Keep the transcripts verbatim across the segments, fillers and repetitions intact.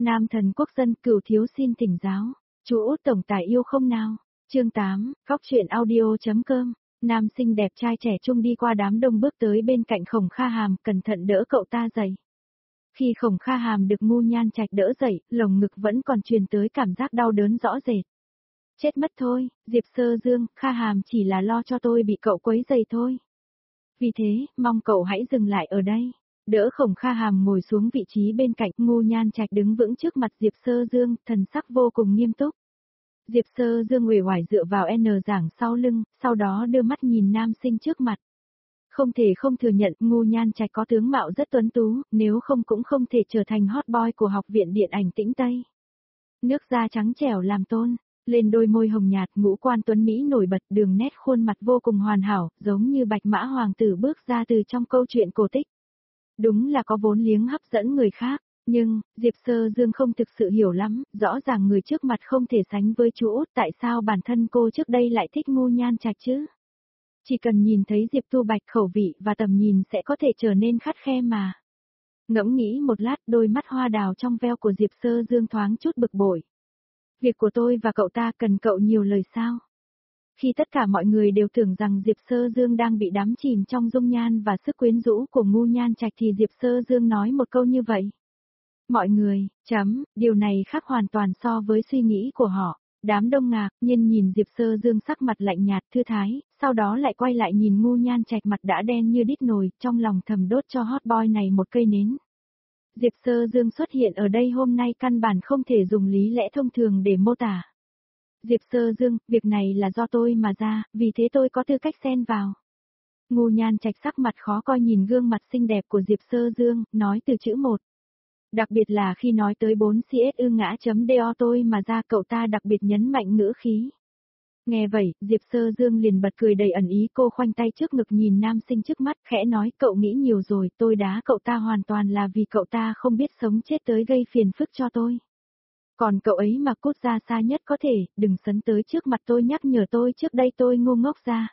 Nam thần quốc dân cửu thiếu xin thỉnh giáo. Chú Út tổng tài yêu không nào? Chương tám, góc truyện audio.com. Nam sinh đẹp trai trẻ trung đi qua đám đông bước tới bên cạnh Khổng Kha Hàm, cẩn thận đỡ cậu ta dậy. Khi Khổng Kha Hàm được Ngu Nhan Trạch đỡ dậy, lồng ngực vẫn còn truyền tới cảm giác đau đớn rõ rệt. Chết mất thôi, Diệp Sơ Dương, Kha Hàm chỉ là lo cho tôi bị cậu quấy rầy thôi. Vì thế, mong cậu hãy dừng lại ở đây. Đỡ Khổng Kha Hàm ngồi xuống vị trí bên cạnh, Ngu Nhan Trạch đứng vững trước mặt Diệp Sơ Dương, thần sắc vô cùng nghiêm túc. Diệp Sơ Dương uể oải dựa vào N giảng sau lưng, sau đó đưa mắt nhìn nam sinh trước mặt. Không thể không thừa nhận Ngu Nhan Trạch có tướng mạo rất tuấn tú, nếu không cũng không thể trở thành hot boy của học viện điện ảnh Tĩnh Tây. Nước da trắng trẻo làm tôn, lên đôi môi hồng nhạt, ngũ quan tuấn Mỹ nổi bật, đường nét khuôn mặt vô cùng hoàn hảo, giống như bạch mã hoàng tử bước ra từ trong câu chuyện cổ tích. Đúng là có vốn liếng hấp dẫn người khác, nhưng, Diệp Sơ Dương không thực sự hiểu lắm, rõ ràng người trước mặt không thể sánh với chú Út, tại sao bản thân cô trước đây lại thích Ngu Nhan Trạch chứ? Chỉ cần nhìn thấy Diệp Tu Bạch khẩu vị và tầm nhìn sẽ có thể trở nên khắt khe mà. Ngẫm nghĩ một lát, đôi mắt hoa đào trong veo của Diệp Sơ Dương thoáng chút bực bội. Việc của tôi và cậu ta cần cậu nhiều lời sao? Khi tất cả mọi người đều tưởng rằng Diệp Sơ Dương đang bị đắm chìm trong dung nhan và sức quyến rũ của Ngu Nhan Trạch thì Diệp Sơ Dương nói một câu như vậy. Mọi người, chấm, điều này khác hoàn toàn so với suy nghĩ của họ. Đám đông ngạc nhiên nhìn Diệp Sơ Dương sắc mặt lạnh nhạt thư thái, sau đó lại quay lại nhìn Ngu Nhan Trạch mặt đã đen như đít nồi, trong lòng thầm đốt cho hot boy này một cây nến. Diệp Sơ Dương xuất hiện ở đây hôm nay căn bản không thể dùng lý lẽ thông thường để mô tả. Diệp Sơ Dương, việc này là do tôi mà ra, vì thế tôi có tư cách xen vào. Ngu Nhan Trạch sắc mặt khó coi nhìn gương mặt xinh đẹp của Diệp Sơ Dương, nói từ chữ một. Đặc biệt là khi nói tới bốn C S ư ngã chấm do tôi mà ra, cậu ta đặc biệt nhấn mạnh ngữ khí. Nghe vậy, Diệp Sơ Dương liền bật cười đầy ẩn ý, cô khoanh tay trước ngực nhìn nam sinh trước mắt, khẽ nói cậu nghĩ nhiều rồi, tôi đá cậu ta hoàn toàn là vì cậu ta không biết sống chết tới gây phiền phức cho tôi. Còn cậu ấy mà cút ra xa nhất có thể, đừng sấn tới trước mặt tôi nhắc nhở tôi trước đây tôi ngu ngốc ra.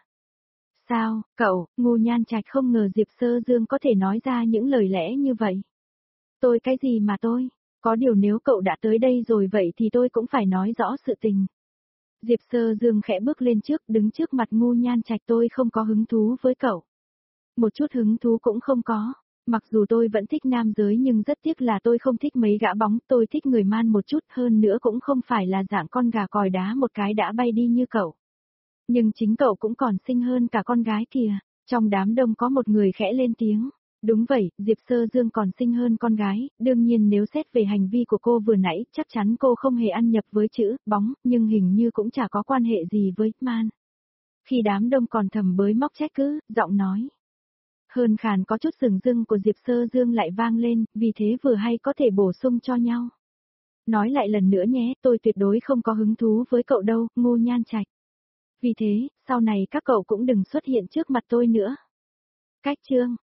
Sao, cậu, Ngu Nhan Trạch không ngờ Diệp Sơ Dương có thể nói ra những lời lẽ như vậy. Tôi cái gì mà tôi, có điều nếu cậu đã tới đây rồi vậy thì tôi cũng phải nói rõ sự tình. Diệp Sơ Dương khẽ bước lên trước, đứng trước mặt Ngu Nhan Trạch, tôi không có hứng thú với cậu. Một chút hứng thú cũng không có. Mặc dù tôi vẫn thích nam giới nhưng rất tiếc là tôi không thích mấy gã bóng, tôi thích người man một chút, hơn nữa cũng không phải là dạng con gà còi đá một cái đã bay đi như cậu. Nhưng chính cậu cũng còn xinh hơn cả con gái kìa. Trong đám đông có một người khẽ lên tiếng. Đúng vậy, Diệp Sơ Dương còn xinh hơn con gái, đương nhiên nếu xét về hành vi của cô vừa nãy, chắc chắn cô không hề ăn nhập với chữ bóng, nhưng hình như cũng chả có quan hệ gì với man. Khi đám đông còn thầm bới móc trách cứ, giọng nói hơn khàn có chút sừng dưng của Diệp Sơ Dương lại vang lên, vì thế vừa hay có thể bổ sung cho nhau. Nói lại lần nữa nhé, tôi tuyệt đối không có hứng thú với cậu đâu, Ngu Nhan Trạch. Vì thế, sau này các cậu cũng đừng xuất hiện trước mặt tôi nữa. Cách chương